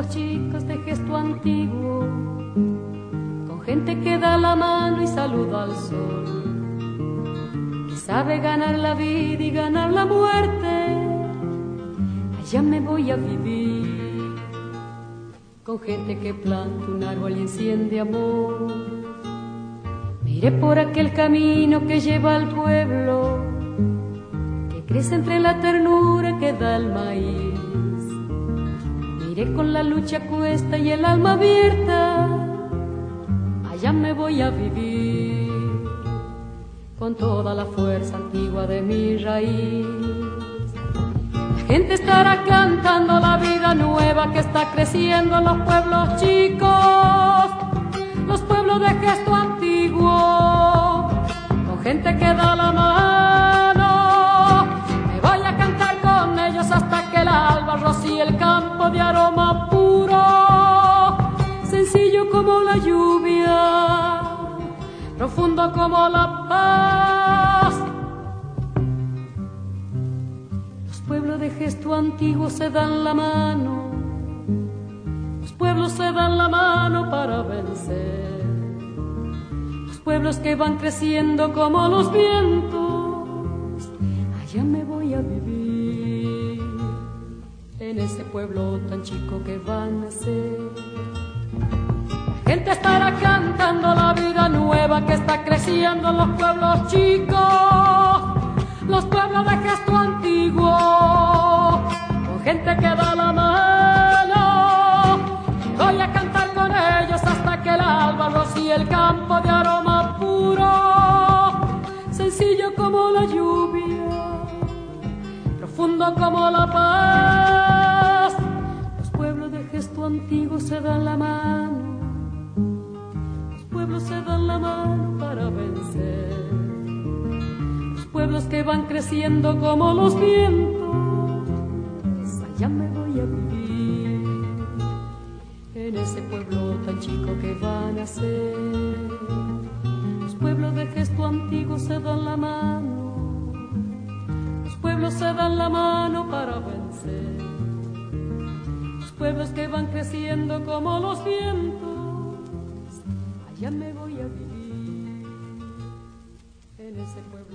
pueblos chicos de gesto antiguo, con gente que da la mano y saluda al sol, que sabe ganar la vida y ganar la muerte. Allá me voy a vivir, con gente que planta un árbol y enciende amor. Miré por aquel camino que lleva al pueblo, que crece entre la ternura que da el maíz. Miré con la lucha a cuesta y el alma abierta, allá me voy a vivir, con toda la fuerza antigua de mi raíz. La gente estará cantando la vida nueva que está creciendo en los pueblos chicos, los pueblos de gesto antiguo, con gente que da la mano. Me voy a cantar con ellos hasta que el alba rocíe el campo de aroma puro, sencillo como la lluvia, profundo como la paz. Los pueblos de gesto antiguo se dan la mano, los pueblos se dan la mano para vencer. Los pueblos que van creciendo como los vientos, allá me voy a vivir, en ese pueblo tan chico que va a nacer. La gente estará cantando la vida nueva que está creciendo en los pueblos chicos, los pueblos de gesto antiguo, con gente que da la mano. Voy a cantar con ellos hasta que el alba rocíe el campo de aroma puro, sencillo como la lluvia, profundo como la paz. Los pueblos de gesto antiguo se dan la mano, los pueblos se dan la mano para vencer. Los pueblos que van creciendo como los vientos, allá me voy a vivir, en ese pueblo tan chico que va a nacer. Los pueblos de gesto antiguo se dan la mano, los pueblos se dan la mano para vencer. Los pueblos que van creciendo como los vientos, allá me voy a vivir, en ese pueblo.